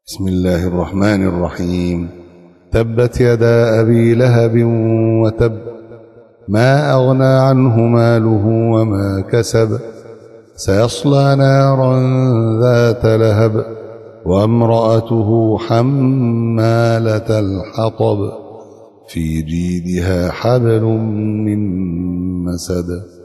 بسم الله الرحمن الرحيم. تبت يدا أبي لهب وتب، ما أغنى عنه ماله وما كسب، سيصلى نارا ذات لهب، وامرأته حمالة الحطب، في جيدها حبل من مسد.